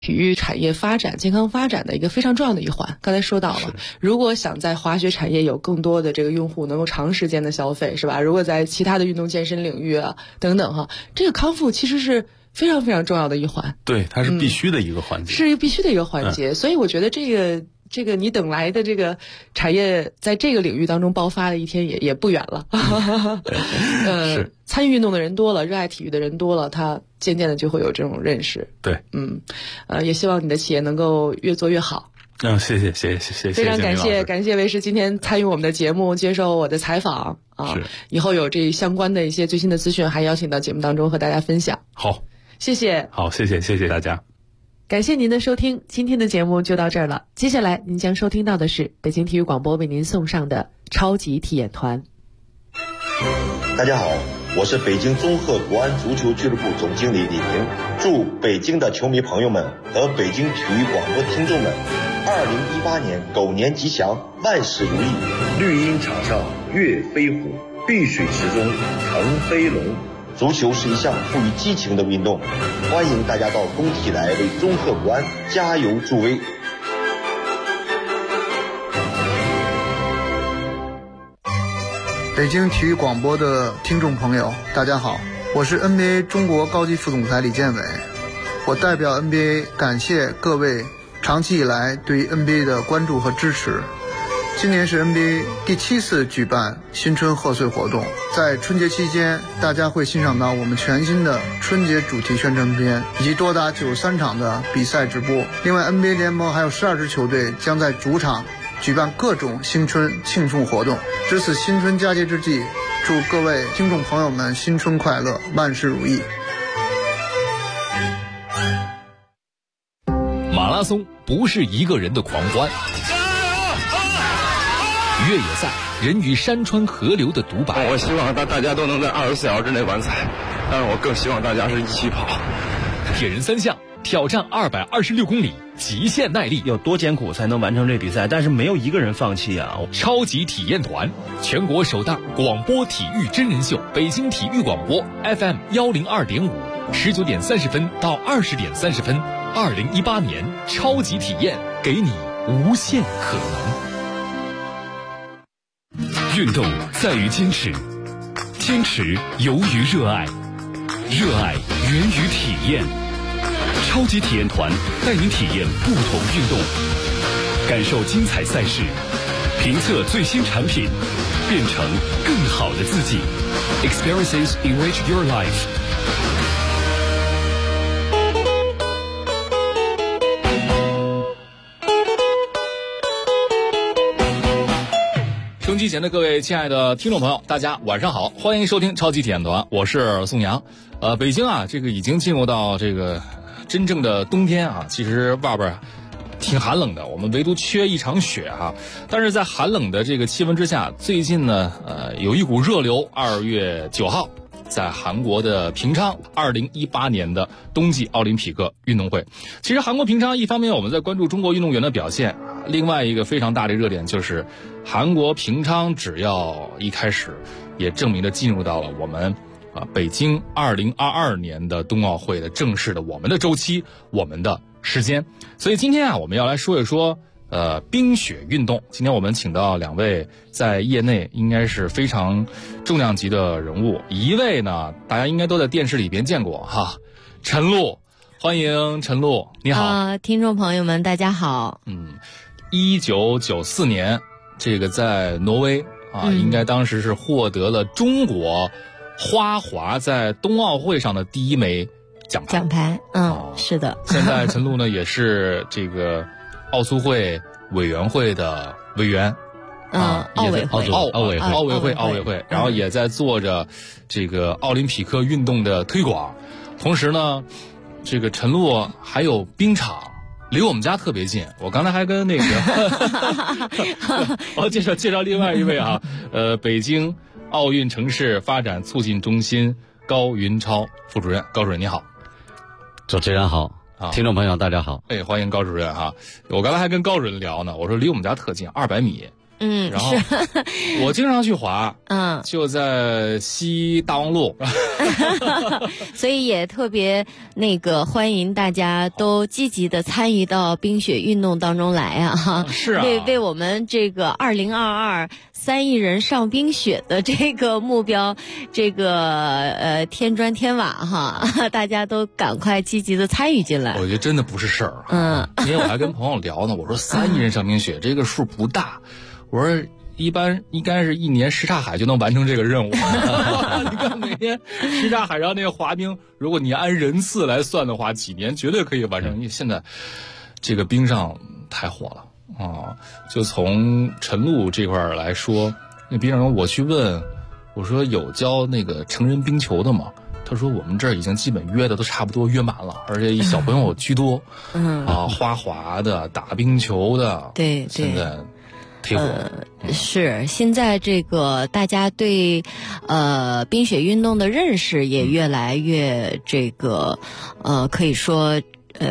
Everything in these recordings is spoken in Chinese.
体育产业发展、健康发展的一个非常重要的一环。刚才说到了，如果想在滑雪产业有更多的这个用户能够长时间的消费，是吧？如果在其他的运动健身领域啊等等哈，这个康复其实是非常非常重要的一环。 对，它是必须的一个环节， 是必须的一个环节。所以我觉得这个你等来的这个产业在这个领域当中爆发的一天也不远了。 是参与运动的人多了，热爱体育的人多了，他渐渐的就会有这种认识。 对， 也希望你的企业能够越做越好。 谢谢， 非常感谢魏师今天参与我们的节目，接受我的采访啊。以后有这相关的一些最新的资讯，还邀请到节目当中和大家分享。 好， 谢谢。 好，谢谢大家。 感谢您的收听，今天的节目就到这儿了。接下来您将收听到的是北京体育广播为您送上的超级体验团。 大家好，我是北京综合国安足球俱乐部总经理李平。祝北京的球迷朋友们和北京体育广播听众们2018年狗年吉祥，万事如意。绿茵场上跃飞虎，碧水池中腾飞龙。足球是一项富于激情的运动，欢迎大家到工体来为综合国安加油助威。 北京体育广播的听众朋友，大家好，我是 NBA 中国高级副总裁李建伟。我代表 NBA 感谢各位长期以来对 NBA 的关注和支持。今年是 NBA 第7次举办新春贺岁活动，在春节期间，大家会欣赏到我们全新的春节主题宣传片，以及多达93场的比赛直播。另外 NBA 联盟还有12支球队将在主场举办各种新春庆祝活动。值此新春佳节之际，祝各位听众朋友们新春快乐，万事如意。 马拉松不是一个人的狂欢，越野赛人与山川河流的独白。 我希望大家都能在24小时之内完赛，但是我更希望大家是一起跑。 铁人3项挑战226公里，极限耐力， 有多艰苦才能完成这比赛？但是没有一个人放弃啊！ 超级体验团，全国首档广播体育真人秀，北京体育广播 FM 102.5，19点30分到20点30分，2018年超级体验，给你无限可能。运动在于坚持，坚持由于热爱，热爱源于体验。超级体验团带您体验不同运动，感受精彩赛事，评测最新产品，变成更好的自己。Experiences enrich your life。收音机前的各位亲爱的听众朋友，大家晚上好，欢迎收听超级体验团，我是宋阳。北京啊，这个已经进入到这个真正的冬天啊，其实外边挺寒冷的，我们唯独缺一场雪啊。但是在寒冷的这个气温之下，最近呢，有一股热流，2月9号。在韩国的平昌2018年的冬季奥林匹克运动会。其实韩国平昌一方面我们在关注中国运动员的表现，另外一个非常大的热点就是韩国平昌只要一开始也证明着进入到了我们北京2022年的冬奥会的正式的我们的周期，我们的时间。所以今天啊，我们要来说一说冰雪运动。今天我们请到2位在业内应该是非常重量级的人物，一位呢大家应该都在电视里边见过哈，陈露，欢迎陈露，你好。 听众朋友们大家好。 1994年这个在挪威应该当时是获得了中国花滑在冬奥会上的第1枚奖牌。 是的。 现在陈露呢也是这个奥苏会委员会的委员， 奥委会，然后也在做着这个奥林匹克运动的推广。同时呢，这个陈露还有冰场，离我们家特别近。我刚才还跟那个我介绍另外一位北京奥运城市发展促进中心高云超副主任。高主任你好。 主持人好，听众朋友大家好。 欢迎高主任哈。我刚才还跟高主任聊呢，我说离我们家特近，200米然后我经常去滑，就在西大望路， 所以也特别欢迎大家都积极的参与到冰雪运动当中来啊！ 是啊， 为我们这个2022 3亿人上冰雪的这个目标，添砖添瓦哈，大家都赶快积极的参与进来。 我觉得真的不是事儿，因为我还跟朋友聊呢，我说3亿人上冰雪这个数不大，我说一般应该是1年什刹海就能完成这个任务。你看每天什刹海上那个滑冰，如果你按人次来算的话，几年绝对可以完成。因为现在这个冰上太火了。就从晨露这块来说，那冰上我去问，我说有教那个成人冰球的吗？他说我们这儿已经基本约的都差不多约满了，而且以小朋友居多。花滑的、打冰球的， 对， 现在忒火。 是现在这个大家对冰雪运动的认识也越来越可以说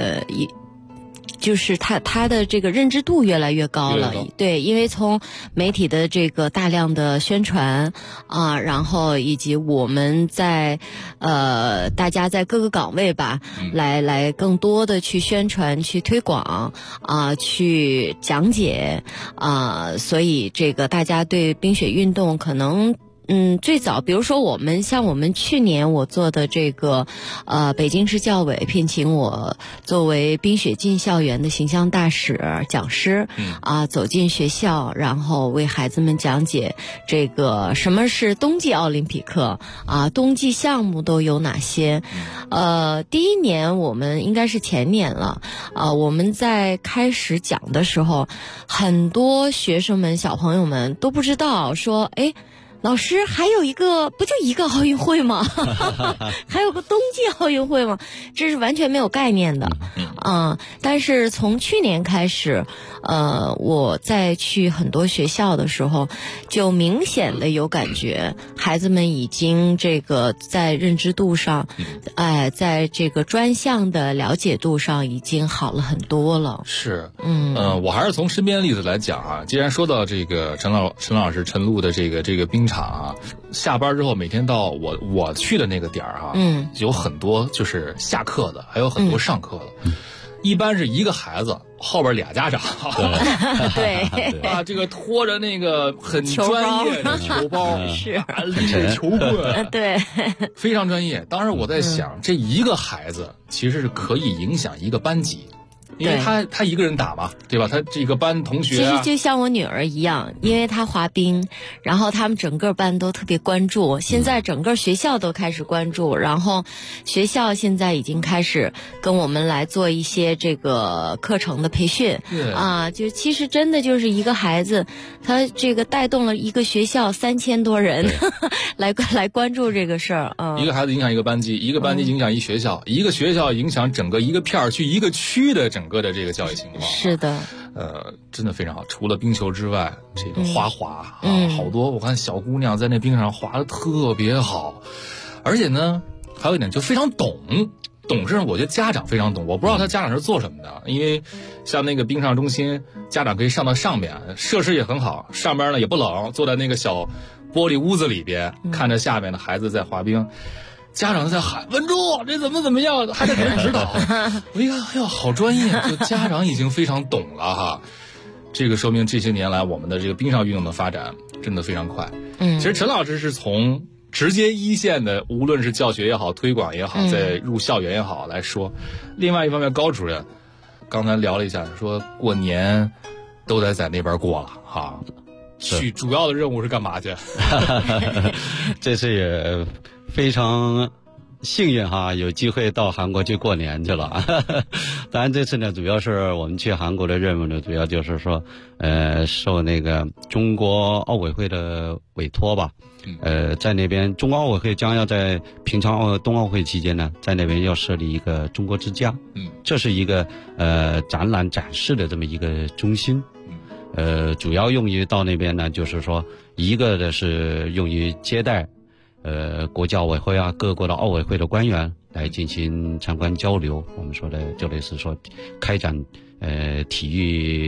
就是他的这个认知度越来越高了，对，因为从媒体的这个大量的宣传然后以及我们在大家在各个岗位吧，来更多的去宣传、去推广去讲解所以这个大家对冰雪运动可能。最早比如说我们去年我做的这个北京市教委聘请我作为冰雪进校园的形象大使讲师走进学校，然后为孩子们讲解这个什么是冬季奥林匹克冬季项目都有哪些。第一年我们应该是前年了我们在开始讲的时候，很多学生们小朋友们都不知道说老师还有不就一个奥运会吗？还有个冬季奥运会吗？这是完全没有概念的。但是从去年开始，我在去很多学校的时候，就明显的有感觉，孩子们已经在认知度上，在这个专项的了解度上已经好了很多了。 是，我还是从身边的例子来讲既然说到这个陈老师陈露的这个冰场下班之后每天到我去的那个点有很多就是下课的，还有很多上课的。一般是一个孩子后边俩家长， 对这个拖着那个很专业的球包， 是立着球棍， 对， 非常专业。当时我在想，这一个孩子其实是可以影响一个班级。因为他一个人打嘛，对吧？他这个班同学其实就像我女儿一样，因为她滑冰，然后他们整个班都特别关注，现在整个学校都开始关注，然后学校现在已经开始跟我们来做一些这个课程的培训就其实真的就是一个孩子，他这个带动了一个学校3000多人来关注这个事儿一个孩子影响一个班级，一个班级影响一学校，一个学校影响整个一个片区、一个区的整个的这个教育情况。 是的， 真的非常好。除了冰球之外，这个花滑好多我看小姑娘在那冰上滑得特别好，而且呢，还有一点就非常懂事。我觉得家长非常懂，我不知道他家长是做什么的，因为像那个冰上中心，家长可以上到上面，设施也很好，上边呢也不冷，坐在那个小玻璃屋子里边，看着下面的孩子在滑冰。家长在喊稳住，这怎么样，还得给人指导。我一看，哎呦，好专业，就家长已经非常懂了哈。这个说明这些年来我们的这个冰上运动的发展真的非常快。其实陈老师是从直接一线的，无论是教学也好，推广也好，在入校园也好来说。另外一方面，高主任刚才聊了一下，说过年都得在那边过了哈。去主要的任务是干嘛去？ 这次也非常幸运哈，有机会到韩国去过年去了。当然这次呢，主要是我们去韩国的任务呢，主要就是说，受那个中国奥委会的委托吧。在那边中国奥委会将要在平昌冬奥会期间呢，在那边要设立一个中国之家。这是一个展览展示的这么一个中心。主要用于到那边呢，就是说一个的是用于接待国际奥委会各国的奥委会的官员来进行参观交流，我们说的就类似说开展体育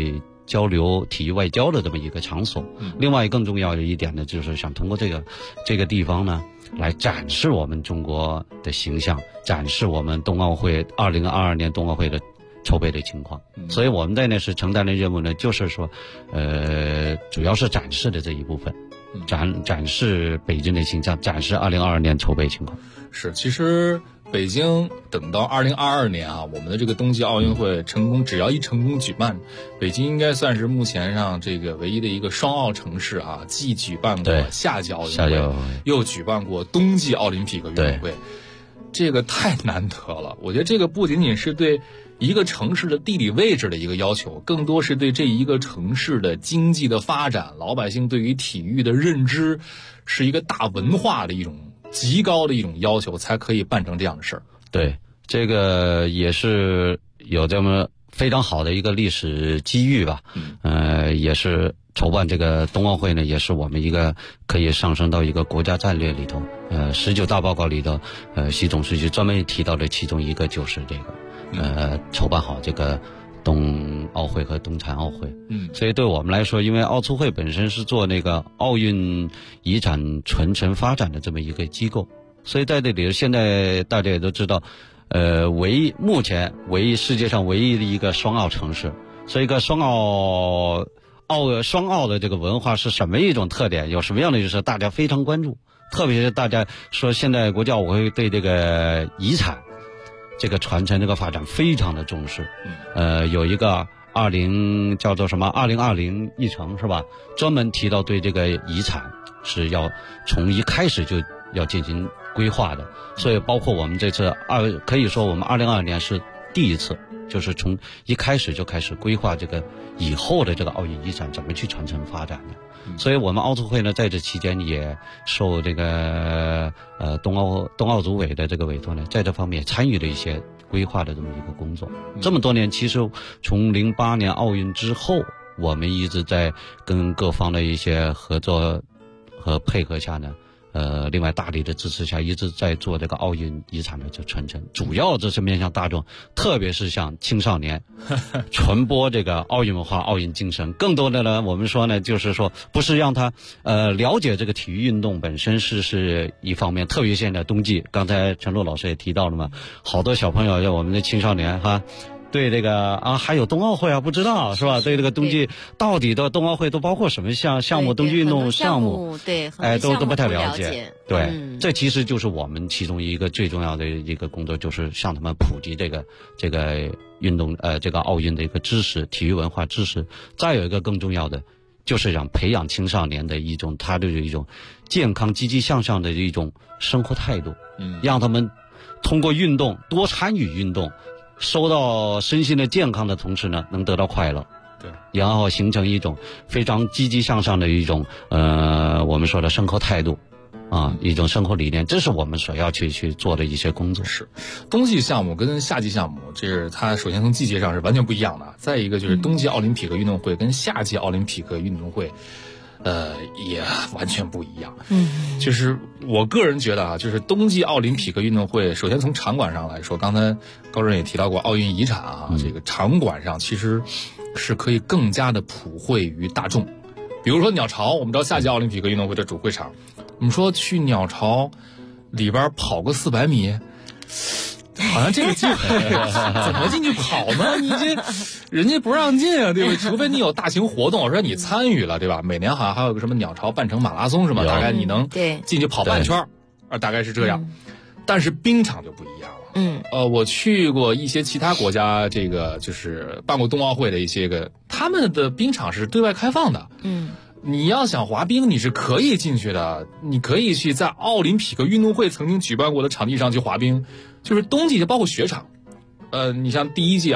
交流、体育外交的这么一个场所。另外更重要的一点呢，就是想通过这个地方呢，来展示我们中国的形象，展示我们冬奥会2022年冬奥会的筹备的情况。所以我们在那是承担的任务呢，就是说，主要是展示的这一部分，展示北京的形象，展示2022年筹备情况。 是，其实北京等到2022年啊，我们的这个冬季奥运会成功，只要一成功举办，北京应该算是目前上这个唯一的一个双奥城市啊，既举办过夏季奥运会，又举办过冬季奥林匹克运动会，这个太难得了。我觉得这个不仅仅是对一个城市的地理位置的一个要求，更多是对这一个城市的经济的发展，老百姓对于体育的认知，是一个大文化的一种极高的一种要求，才可以办成这样的事儿。 对，这个也是有这么非常好的一个历史机遇吧。也是筹办这个冬奥会呢，也是我们一个可以上升到一个国家战略里头。19大报告里头，习总书记专门提到的其中一个就是这个，筹办好这个冬奥会和冬残奥会。所以对我们来说，因为奥促会本身是做那个奥运遗产传承发展的这么一个机构，所以在这里现在大家也都知道，目前世界上唯一的一个双奥城市，所以一个双奥的这个文化是什么一种特点？有什么样的就是大家非常关注，特别是大家说现在国际奥委会对这个遗产这个传承这个发展非常的重视。有一个叫做什么2020议程是吧？专门提到对这个遗产是要从一开始就要进行规划的。所以包括我们这次可以说我们2022年是第一次，就是从一开始就开始规划这个以后的这个奥运遗产怎么去传承发展的。所以我们奥促会呢，在这期间也受这个冬奥组委的这个委托呢，在这方面参与了一些规划的这么一个工作。这么多年，其实从08年奥运之后，我们一直在跟各方的一些合作和配合下呢，另外大力的支持下，一直在做这个奥运遗产的这传承，主要这是面向大众，特别是像青少年，传播这个奥运文化、奥运精神。更多的呢，我们说呢，就是说不是让他了解这个体育运动本身是一方面，特别现在冬季，刚才陈璐老师也提到了嘛，好多小朋友，我们的青少年哈。对这个还有冬奥会不知道是吧？对这个冬季到底的冬奥会都包括什么项目？冬季运动项目，都不太了解。对，这其实就是我们其中一个最重要的一个工作，就是向他们普及这个运动这个奥运的一个知识、体育文化知识。再有一个更重要的，就是想培养青少年的他的一种健康、积极向上的一种生活态度，让他们通过运动多参与运动。收到身心的健康的同时呢，能得到快乐， 对， 然后形成一种非常积极向上的一种我们说的生活态度一种生活理念，这是我们所要去做的一些工作。 是，冬季项目跟夏季项目，这是它首先从季节上是完全不一样的。再一个就是冬季奥林匹克运动会跟夏季奥林匹克运动会。也完全不一样。就是我个人觉得就是冬季奥林匹克运动会，首先从场馆上来说，刚才高主任也提到过奥运遗产这个场馆上其实是可以更加的普惠于大众。比如说鸟巢，我们知道夏季奥林匹克运动会的主会场，我们说去鸟巢里边跑个400米。好像这个机会怎么进去跑呢？你这人家不让进啊，对吧？除非你有大型活动，说你参与了，对吧？每年好像还有个什么鸟巢半程马拉松是吗？大概你能进去跑半圈，大概是这样。但是冰场就不一样了。我去过一些其他国家，这个就是办过冬奥会的一些个，他们的冰场是对外开放的。你要想滑冰，你是可以进去的，你可以去在奥林匹克运动会曾经举办过的场地上去滑冰。就是冬季就包括雪场，你像第一届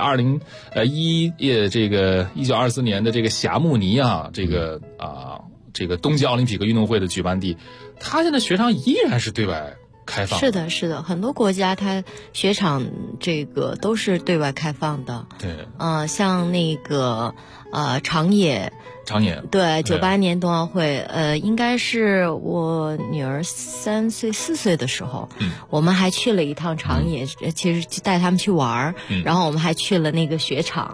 1924年的这个霞慕尼这个冬季奥林匹克运动会的举办地，它现在雪场依然是对外开放。 是的，很多国家它雪场这个都是对外开放的。 对， 像那个长野。对，98年冬奥会，应该是我女儿3岁4岁的时候，我们还去了一趟长野，其实带他们去玩，然后我们还去了那个雪场，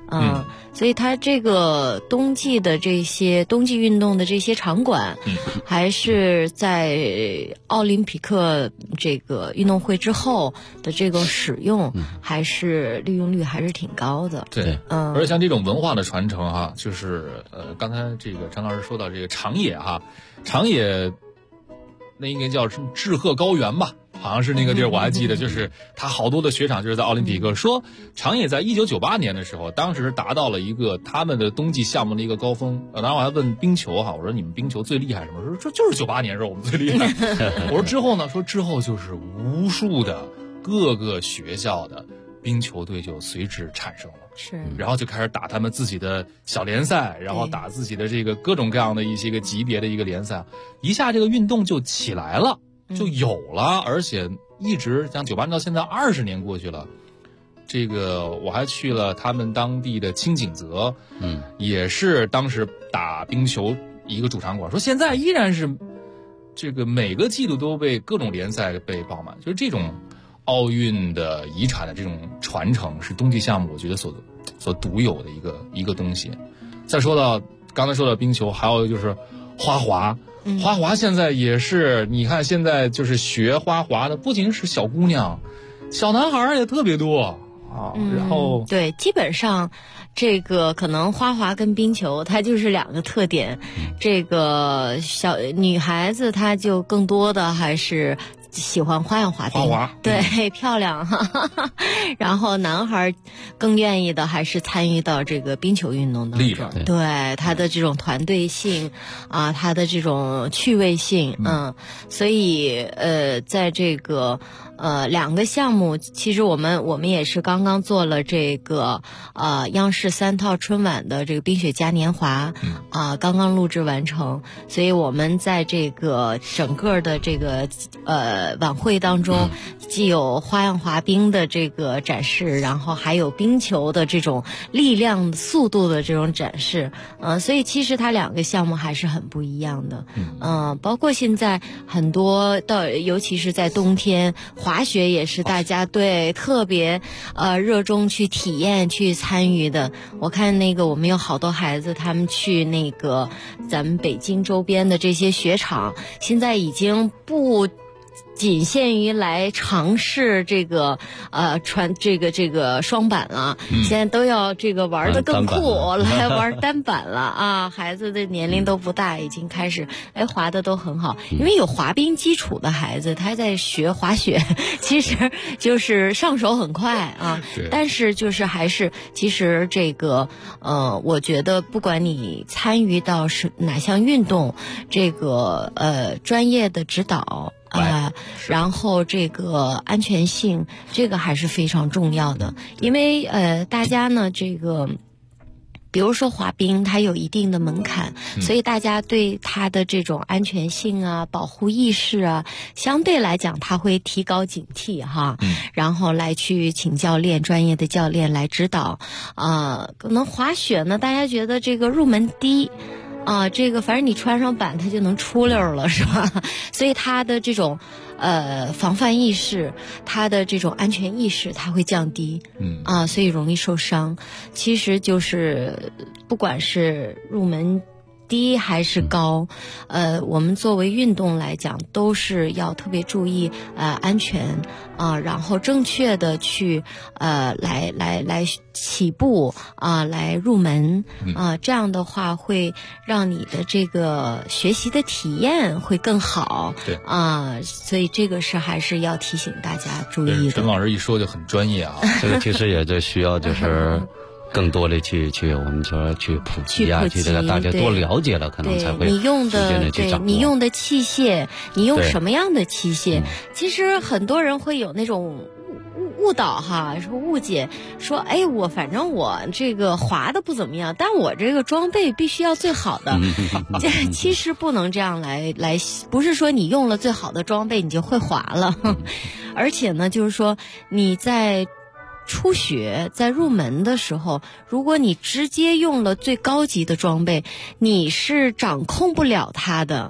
所以它这个冬季运动的这些场馆，还是在奥林匹克这个运动会之后的这个使用，还是利用率还是挺高的。 对，而且像这种文化的传承哈，就是刚才这个陈老师说到这个长野哈，长野那应该叫志贺高原吧。好像是那个地儿，我还记得，就是他好多的雪场就是在奥林匹克。说长野在1998年的时候，当时达到了一个他们的冬季项目的一个高峰。然后我还问冰球哈，我说你们冰球最厉害什么？说就是98年时候我们最厉害。我说之后呢？说之后就是无数的各个学校的冰球队就随之产生了。 是， 然后就开始打他们自己的小联赛，然后打自己的这个各种各样的一些个级别的一个联赛，一下这个运动就起来了。就有了，而且一直像98年到现在20年过去了，这个我还去了他们当地的清景泽，也是当时打冰球一个主场馆，说现在依然是这个每个季度都被各种联赛被爆满，就是这种奥运的遗产的这种传承是冬季项目我觉得所独有的一个东西。再说到刚才说到冰球，还有就是花滑。花滑现在也是，你看现在就是学花滑的不仅是小姑娘，小男孩也特别多啊。然后对，基本上这个可能花滑跟冰球它就是两个特点，这个小女孩子她就更多的还是喜欢花样滑冰，对，漂亮哈。然后男孩更愿意的还是参与到这个冰球运动当中，对他的这种团队性啊，他的这种趣味性，所以在这个两个项目，其实我们也是刚刚做了这个央视3套春晚的这个冰雪嘉年华刚刚录制完成，所以我们在这个整个的这个晚会当中，既有花样滑冰的这个展示，然后还有冰球的这种力量速度的这种展示，所以其实它两个项目还是很不一样的，包括现在很多尤其是在冬天，滑雪也是大家对特别热衷去体验去参与的。我看那个我们有好多孩子，他们去那个咱们北京周边的这些雪场，现在已经不仅限于来尝试这个传这个双板了，现在都要这个玩得更酷，来玩单板了啊！孩子的年龄都不大，已经开始滑的都很好，因为有滑冰基础的孩子，他在学滑雪，其实就是上手很快啊。但是就是还是其实这个我觉得不管你参与到是哪项运动，这个专业的指导。然后这个安全性，这个还是非常重要的，因为大家呢这个。比如说滑冰，它有一定的门槛，所以大家对它的这种安全性啊、保护意识啊，相对来讲，它会提高警惕哈。然后来去请教练，专业的教练来指导。可能滑雪呢，大家觉得这个入门低。这个反正你穿上板它就能出溜了，是吧？所以它的这种防范意识，它的这种安全意识，它会降低，所以容易受伤。其实就是不管是入门低还是高，我们作为运动来讲，都是要特别注意安全然后正确的去来起步来入门这样的话会让你的这个学习的体验会更好，对所以这个是还是要提醒大家注意的。 陈老师一说就很专业啊， 这个其实也就需要就是更多的去我们说去普及去这个大家多了解了，可能才会你用的对你用的器械，你用什么样的器械？其实很多人会有那种误导哈，说误解，说我反正我这个滑的不怎么样，但我这个装备必须要最好的。其实不能这样来，不是说你用了最好的装备你就会滑了，而且呢，就是说你在初学在入门的时候，如果你直接用了最高级的装备，你是掌控不了它的。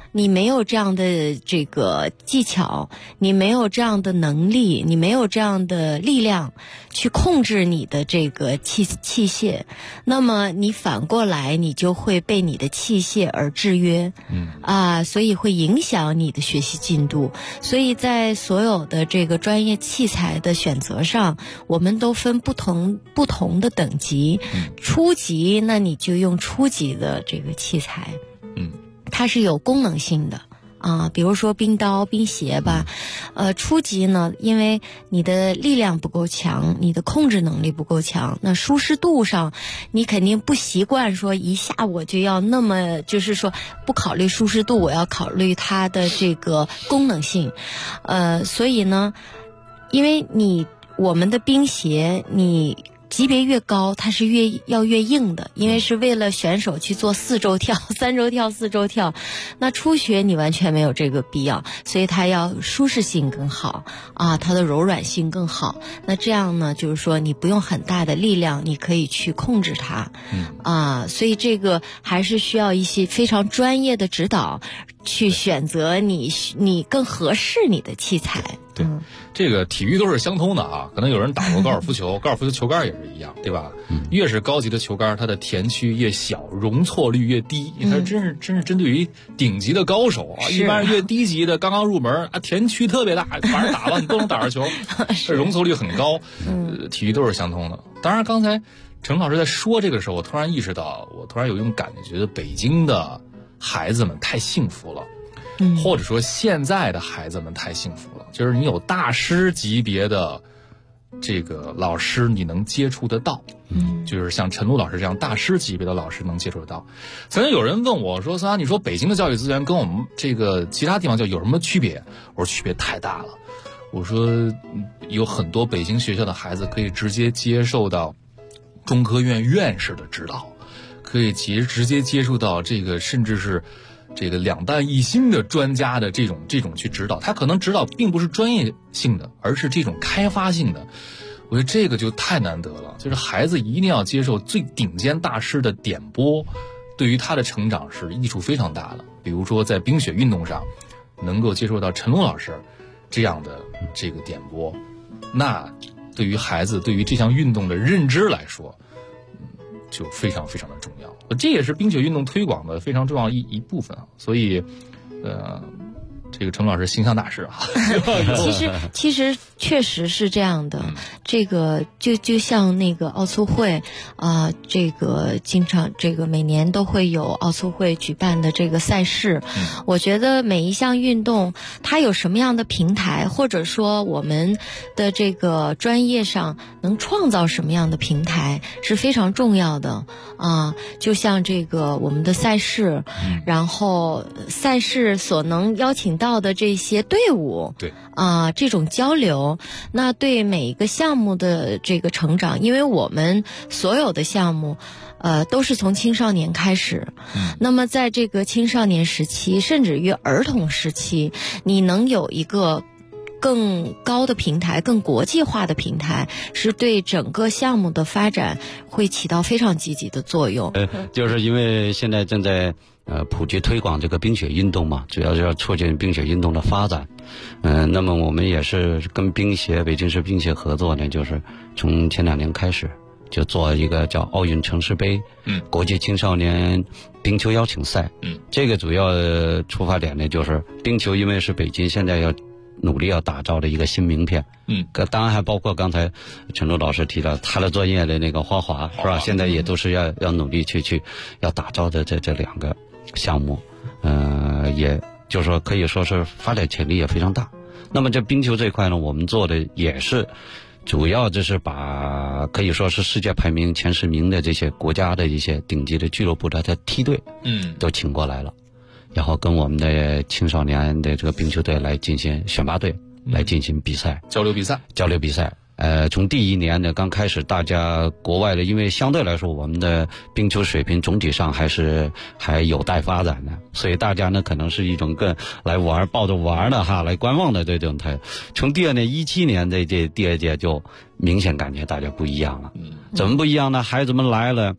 你没有这样的这个技巧，你没有这样的能力，你没有这样的力量去控制你的这个器械，那么你反过来你就会被你的器械而制约，所以会影响你的学习进度。所以在所有的这个专业器材的选择上，我们都分不同的等级，初级那你就用初级的这个器材，它是有功能性的比如说冰刀、冰鞋吧，初级呢，因为你的力量不够强，你的控制能力不够强，那舒适度上，你肯定不习惯说一下我就要那么，就是说不考虑舒适度，我要考虑它的这个功能性，所以呢，因为我们的冰鞋你级别越高，它是越硬的，因为是为了选手去做4周跳、3周跳、4周跳。那初学你完全没有这个必要，所以它要舒适性更好它的柔软性更好。那这样呢，就是说你不用很大的力量，你可以去控制它，所以这个还是需要一些非常专业的指导，去选择你更合适你的器材。 对，这个体育都是相通的可能有人打过高尔夫球，高尔夫球球杆也是一样，对吧？越是高级的球杆，它的田区越小，容错率越低。它真是针对于顶级的高手一般越低级的刚刚入门田区特别大，反正打了你都能打着球，容错率很高。体育都是相通的。当然，刚才陈老师在说这个时候，我突然意识到，我突然有一种感觉，觉得北京的孩子们太幸福了。或者说现在的孩子们太幸福了，就是你有大师级别的这个老师你能接触得到，就是像陈璐老师这样大师级别的老师能接触得到。曾经有人问我说，你说北京的教育资源跟我们这个其他地方就有什么区别？我说区别太大了。我说有很多北京学校的孩子可以直接接受到中科院院士的指导，可以直接接触到这个甚至是这个两弹一星的专家的这种去指导，他可能指导并不是专业性的，而是这种开发性的。我觉得这个就太难得了，就是孩子一定要接受最顶尖大师的点拨，对于他的成长是益处非常大的。比如说在冰雪运动上，能够接受到陈璐老师这样的这个点拨，那对于孩子对于这项运动的认知来说，就非常非常的重要。这也是冰雪运动推广的非常重要一部分。所以这个陈老师形象大师其实确实是这样的。这个就像那个奥促会这个经常这个每年都会有奥促会举办的这个赛事，我觉得每一项运动它有什么样的平台，或者说我们的这个专业上能创造什么样的平台是非常重要的就像这个我们的赛事，然后赛事所能邀请到的这些队伍， 对这种交流，那对每一个项目的这个成长，因为我们所有的项目都是从青少年开始，那么在这个青少年时期，甚至于儿童时期，你能有一个更高的平台，更国际化的平台，是对整个项目的发展会起到非常积极的作用。 就是因为现在正在普及推广这个冰雪运动嘛，主要是要促进冰雪运动的发展。那么我们也是跟北京市冰协合作呢，就是从前2年开始就做一个叫奥运城市杯国际青少年冰球邀请赛。这个主要出发点呢，就是冰球因为是北京现在要努力要打造的一个新名片。当然还包括刚才陈璐老师提到他的专业的那个花滑是吧？现在也都是要努力去要打造的这2个项目。也就是说可以说是发展潜力也非常大。那么这冰球这一块呢，我们做的也是主要就是把可以说是世界排名前10名的这些国家的一些顶级的俱乐部的梯队都请过来了，然后跟我们的青少年的这个冰球队来进行选拔队来进行比赛，交流比赛。从第1年呢刚开始，大家国外的，因为相对来说我们的冰球水平总体上还有待发展的，所以大家呢可能是一种更来玩，抱着玩的来观望的这种态。从第2年17年的第2届就明显感觉大家不一样了。怎么不一样呢？孩子们来了，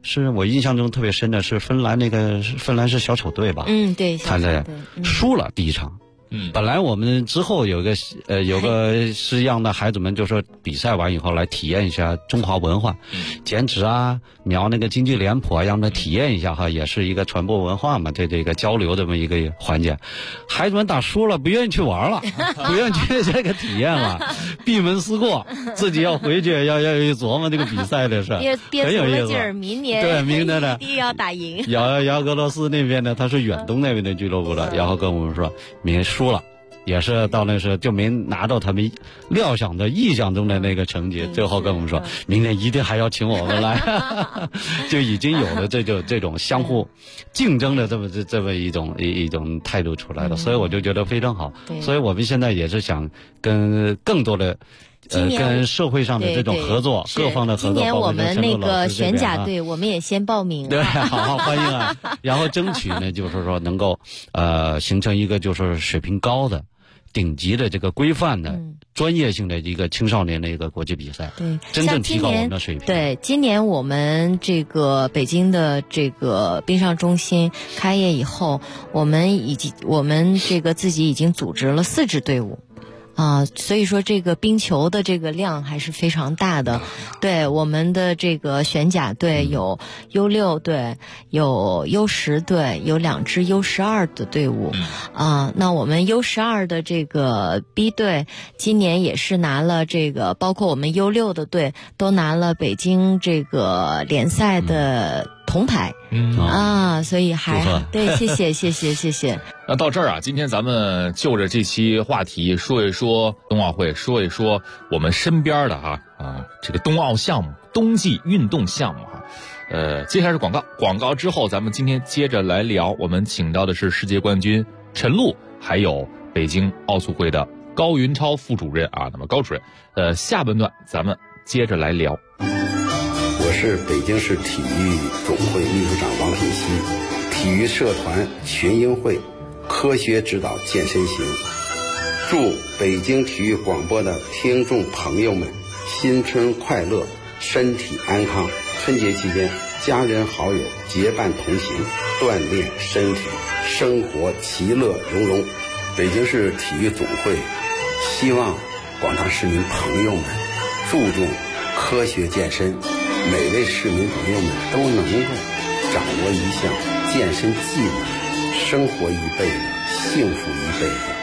是我印象中特别深的是芬兰是小丑队吧？ 对， 看着输了第一场。本来我们之后有个是让的孩子们就说比赛完以后来体验一下中华文化，剪纸啊，描那个京剧脸谱啊，让他体验一下哈，也是一个传播文化嘛，这个交流这么一个环节。孩子们打输了，不愿意去玩了，不愿意去这个体验了，闭门思过，自己要回去要琢磨这个比赛的事， 憋足了劲儿，明年呢一定要打赢。 姚俄罗斯那边呢，他是远东那边的俱乐部的，然后跟我们说明年输了。也是到那时就没拿到他们料想的意想中的那个成绩，最后跟我们说明年一定还要请我们来，就已经有了这种相互竞争的这么一种态度出来了，所以我就觉得非常好。所以我们现在也是想跟更多的跟社会上的这种合作，各方的合作。 今年我们那个选甲队，我们也先报名了。 对，好欢迎啊！然后争取呢，就是说能够形成一个就是水平高的、顶级的这个规范的、专业性的一个青少年的一个国际比赛， 对， 真正提高我们的水平。 对，今年我们这个北京的这个冰上中心开业以后，我们这个自己已经组织了4支队伍。所以说这个冰球的这个量还是非常大的。对，我们的这个选甲队有 U6 队，有 U10 队，有2支 U12 的队伍。那我们 U12 的这个 B 队今年也是拿了这个，包括我们 U6 的队都拿了北京这个联赛的铜牌。所以对，谢谢。 那到这儿啊，今天咱们就着这期话题说一说冬奥会，说一说我们身边的这个冬奥项目、冬季运动项目接下来是广告之后，咱们今天接着来聊。我们请到的是世界冠军陈露，还有北京奥组会的高云超副主任那么高主任，下半段咱们接着来聊。 我是北京市体育总会秘书长王品熙，体育社团群英会科学指导健身行，祝北京体育广播的听众朋友们新春快乐，身体安康。春节期间，家人好友结伴同行，锻炼身体，生活其乐融融。北京市体育总会希望广大市民朋友们注重科学健身，每位市民朋友们都能够掌握一项健身技能，生活一辈子，幸福一辈子。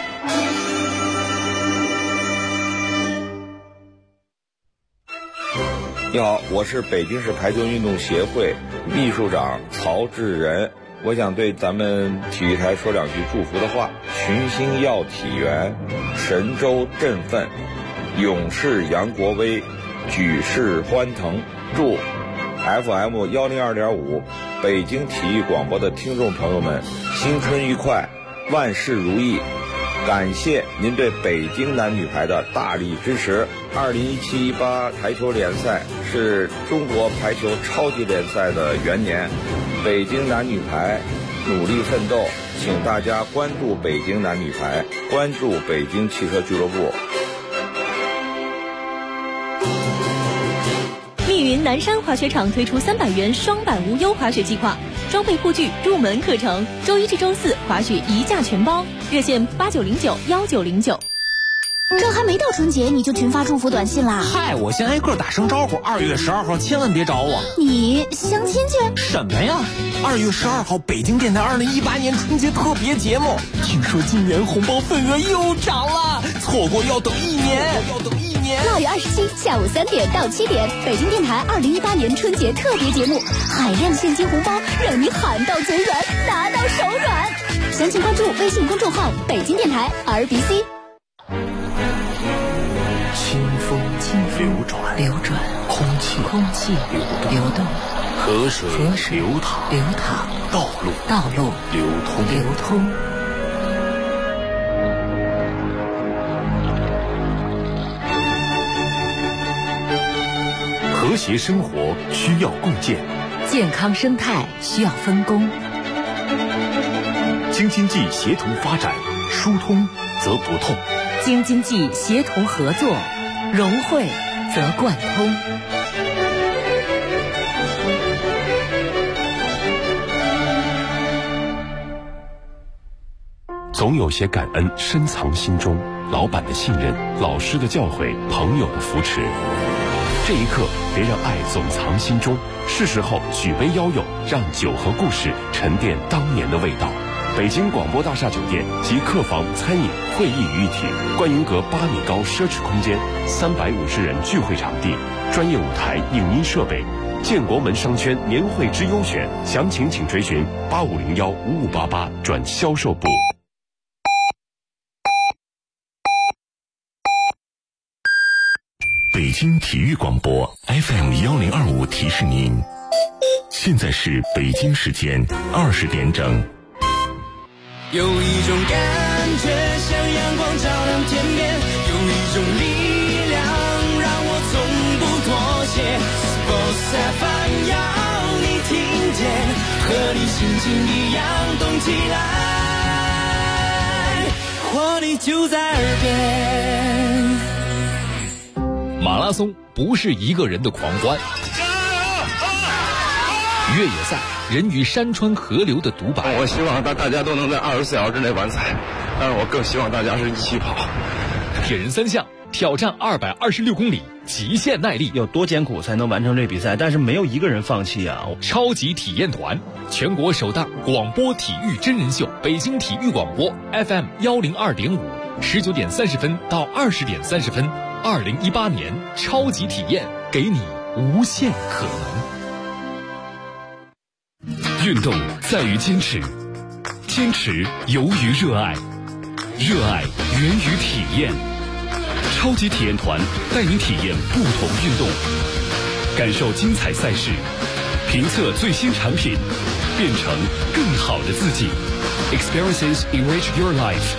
你好，我是北京市排球运动协会秘书长曹志仁，我想对咱们体育台说2句祝福的话：群星耀体元，神州振奋，勇士扬国威，举世欢腾。祝 FM 102.5北京体育广播的听众朋友们新春愉快，万事如意。感谢您对北京男女排的大力支持。2017-18排球联赛是中国排球超级联赛的元年，北京男女排努力奋斗，请大家关注北京男女排，关注北京汽车俱乐部。 密云南山滑雪场推出300元双板无忧滑雪计划，装备护具、入门课程，周1至周4滑雪1价全包，热线89091909。 这还没到春节你就群发祝福短信啦？ 嗨，我先挨个打声招呼，2月12号千万别找我。 你相亲去？ 什么呀？2月12号北京电台2018年春节特别节目，听说今年红包份额又涨了，错过要等1年。 2月27下午3点到7点，北京电台2018年春节特别节目，海量现金红包，让你喊到嘴软，拿到手软。详情关注微信公众号北京电台 RBC。 清风流转，空气流动，河水流淌，道路流通。和谐生活需要共建， 健康生态需要分工。 京津冀协同发展，疏通则不痛； 京津冀协同合作，融汇则贯通。 总有些感恩深藏心中，老板的信任，老师的教诲，朋友的扶持。这一刻，别让爱总藏心中，是时候举杯邀友，让酒和故事沉淀当年的味道。北京广播大厦酒店集客房、餐饮、会议于一体，观音阁8米高奢侈空间，350人聚会场地，专业舞台、影音设备。建国门商圈年会之优选，详情请垂询8501-5588转销售部。北京体育广播 FM1025提示您，现在是北京时间20点整。 有一种感觉像阳光照亮天边，有一种力量让我从不妥协。Sports FM 要你听见，和你心情一样动起来，活力就在耳边。 马拉松不是一个人的狂欢，越野赛人与山川河流的独白。 我希望大家都能在24小时之内完赛，但是我更希望大家是一起跑。 铁人3项挑战226公里，极限耐力， 有多艰苦才能完成这比赛？但是没有一个人放弃啊！ 超级体验团，全国首档广播体育真人秀，北京体育广播 FM102.5，19点30分到20点30分，2018年超级体验，给你无限可能。 运动在于坚持，坚持由于热爱，热爱源于体验。超级体验团带您体验不同运动，感受精彩赛事，评测最新产品，变成更好的自己。Experiences enrich your life。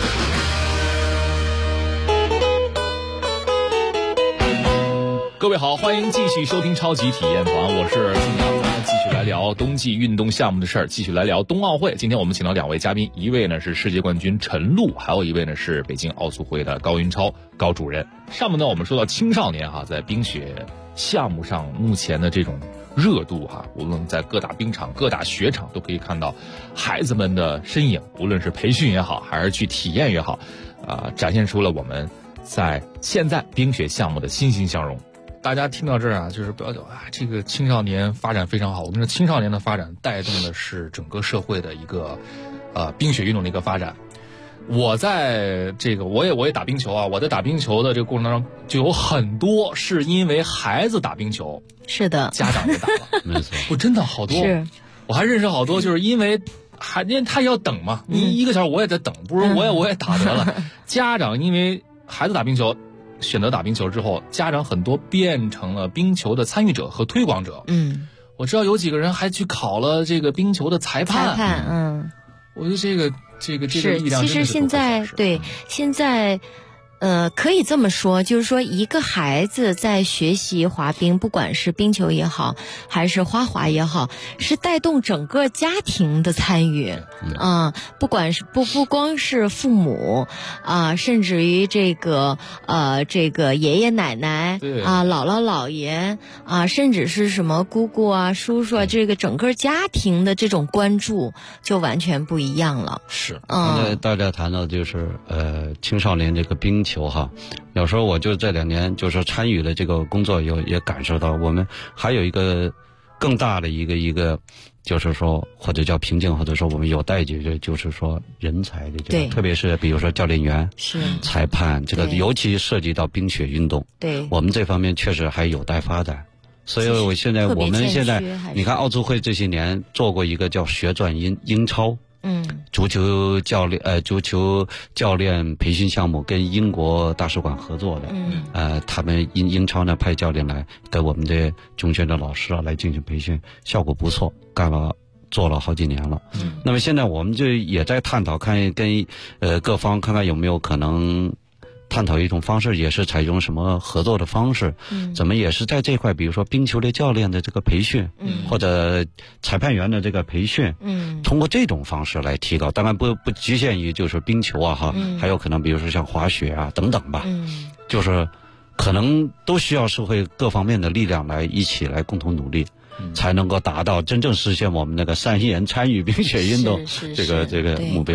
各位好，欢迎继续收听超级体验团，我是宋阳，咱们继续来聊冬季运动项目的事儿，继续来聊冬奥会。今天我们请到2位嘉宾，一位呢是世界冠军陈露，还有一位呢是北京奥组会的高云超高主任。上面呢我们说到青少年在冰雪项目上目前的这种热度无论在各大冰场、各大雪场都可以看到孩子们的身影，无论是培训也好，还是去体验也好，展现出了我们在现在冰雪项目的欣欣向荣。大家听到这儿就是不要这个青少年发展非常好。我跟你说，青少年的发展带动的是整个社会的一个冰雪运动的一个发展。我在这个我也打冰球我在打冰球的这个过程当中，就有很多是因为孩子打冰球， 是的， 家长就打了， 没错， 我真的好多， 是， 我还认识好多，就是因为他要等嘛，你1个小时我也在等，不如我也打得了。家长因为孩子打冰球。选择打冰球之后，家长很多变成了冰球的参与者和推广者。我知道有几个人还去考了这个冰球的裁判。我觉得这个力量真的是不可小视。 其实现在对现在。可以这么说，就是说一个孩子在学习滑冰，不管是冰球也好，还是花滑也好，是带动整个家庭的参与不管是不光是父母甚至于这个爷爷奶奶姥姥姥爷甚至是什么姑姑叔叔这个整个家庭的这种关注就完全不一样了。 是刚才大家谈到就是青少年这个冰球有时候我就这2年就是参与了这个工作，也感受到我们还有一个更大的一个就是说或者叫瓶颈，或者说我们有待解决，就是说人才的这个，特别是比如说教练员、裁判，这个尤其涉及到冰雪运动， 对我们这方面确实还有待发展。所以我们现在你看奥组会这些年做过一个叫血转英超。足球教练培训项目跟英国大使馆合作的，他们英超呢派教练来给我们的中学的老师来进行培训，效果不错，做了好几年了。那么现在我们就也在探讨，看跟各方看看有没有可能探讨一种方式，也是采用什么合作的方式，怎么也是在这块，比如说冰球的教练的这个培训，或者裁判员的这个培训，通过这种方式来提高。当然不局限于就是冰球还有可能比如说像滑雪等等吧，就是可能都需要社会各方面的力量来一起来共同努力，才能够达到真正实现我们那个3亿人参与冰雪运动这个目标。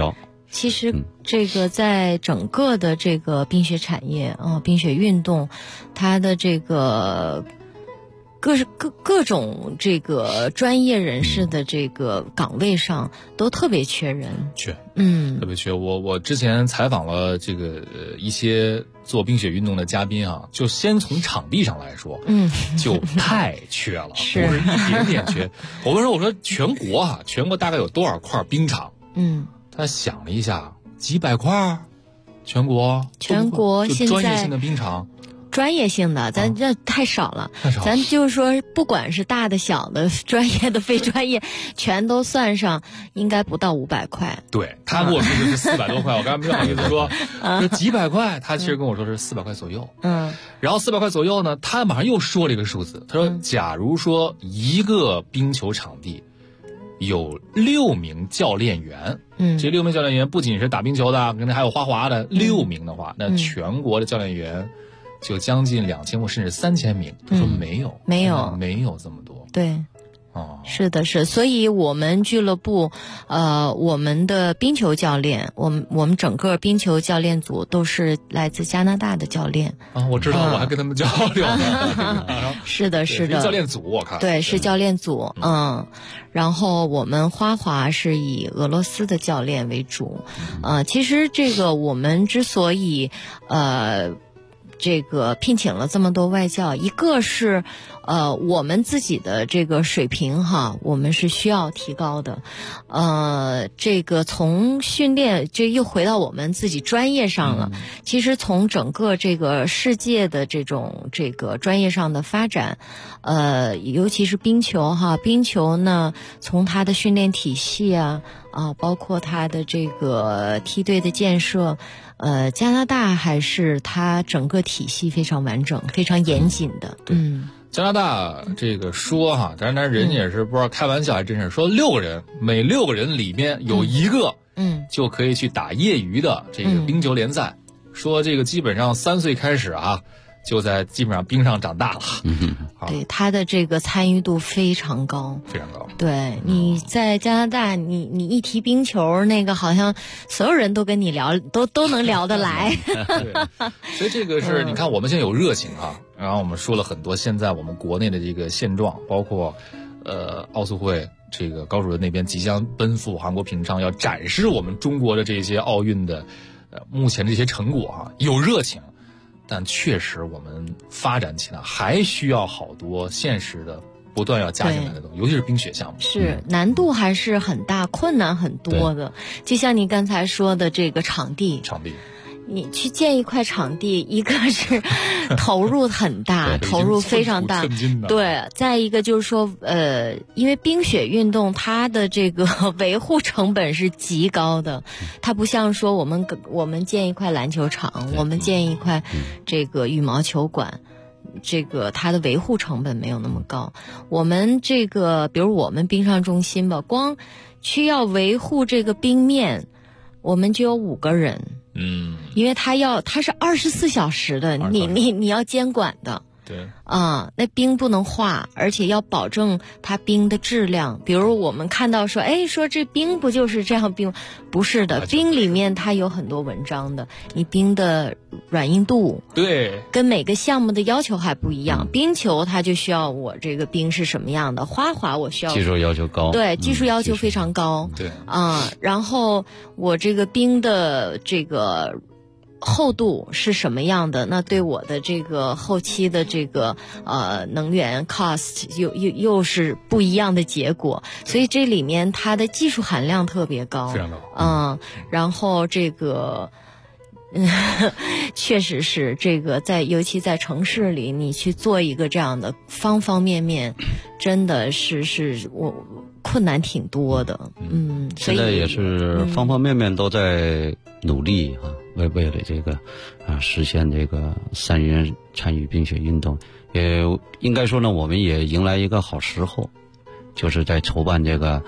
其实这个在整个的这个冰雪产业冰雪运动，它的这个各种这个专业人士的这个岗位上都特别缺人，特别缺。我之前采访了这个一些做冰雪运动的嘉宾啊，就先从场地上来说，就太缺了，不是一点点缺。我说全国大概有多少块冰场？他想了一下，几百块，全国现在专业性的冰场。专业性的，咱这太少了，咱就是说，不管是大的、小的、专业的、非专业，全都算上，应该不到500块。对，他跟我说的是400多块，我刚才没好意思说，几百块，他其实跟我说是400块左右。然后400块左右呢，他马上又说了一个数字，他说，假如说一个冰球场地有6名教练员，这6名教练员不仅是打冰球的，可能还有花滑的，6名的话，那全国的教练员就将近2000甚至3000名。他说没有这么多。对，是的，所以我们俱乐部，我们的冰球教练，我们整个冰球教练组都是来自加拿大的教练。我知道，我还跟他们交流呢。是的，教练组我看。对，是教练组。然后我们花滑是以俄罗斯的教练为主。其实这个我们之所以这个聘请了这么多外教，一个是我们自己的这个水平我们是需要提高的。这个从训练，这又回到我们自己专业上了。其实从整个这个世界的这个专业上的发展，尤其是冰球冰球呢，从它的训练体系包括它的这个梯队的建设，加拿大还是它整个体系非常完整、非常严谨的。加拿大这个说当然人也是不知道开玩笑还真是说6个人，每6个人里边有1个，就可以去打业余的这个冰球联赛。说这个基本上3岁开始就在基本上冰上长大了。对，他的这个参与度非常高，非常高。对，你在加拿大，你一提冰球，那个好像所有人都跟你聊，都能聊得来。对，所以这个是你看我们现在有热情然后我们说了很多现在我们国内的这个现状，包括奥组会这个高主任那边即将奔赴韩国平昌，要展示我们中国的这些奥运的目前这些成果有热情。但确实我们发展起来还需要好多现实的不断要加进来的东西，尤其是冰雪项目，是难度还是很大，困难很多的。就像你刚才说的这个场地，你去建一块场地，一个是投入很大，投入非常大，对。再一个就是说，因为冰雪运动它的这个维护成本是极高的，它不像说我们建一块篮球场，我们建一块这个羽毛球馆。这个它的维护成本没有那么高，我们这个比如我们冰上中心吧，光需要维护这个冰面，我们就有5个人。因为它是24小时的，你要监管的。对那冰不能化，而且要保证它冰的质量。比如我们看到说这冰不就是这样冰？不是的，冰里面它有很多文章的，你冰的软硬度，对，跟每个项目的要求还不一样。冰球它就需要我这个冰是什么样的，花滑我需要技术要求高，对，技术要求非常高，对然后我这个冰的这个厚度是什么样的？那对我的这个后期的这个能源 cost 又是不一样的结果，所以这里面它的技术含量特别高，非常高。然后这个确实是这个尤其在城市里，你去做一个这样的方方面面，真的是我困难挺多的。现在也是方方面面都在努力为了这个实现这个3亿人参与冰雪运动，也应该说呢，我们也迎来一个好时候，就是在筹办这个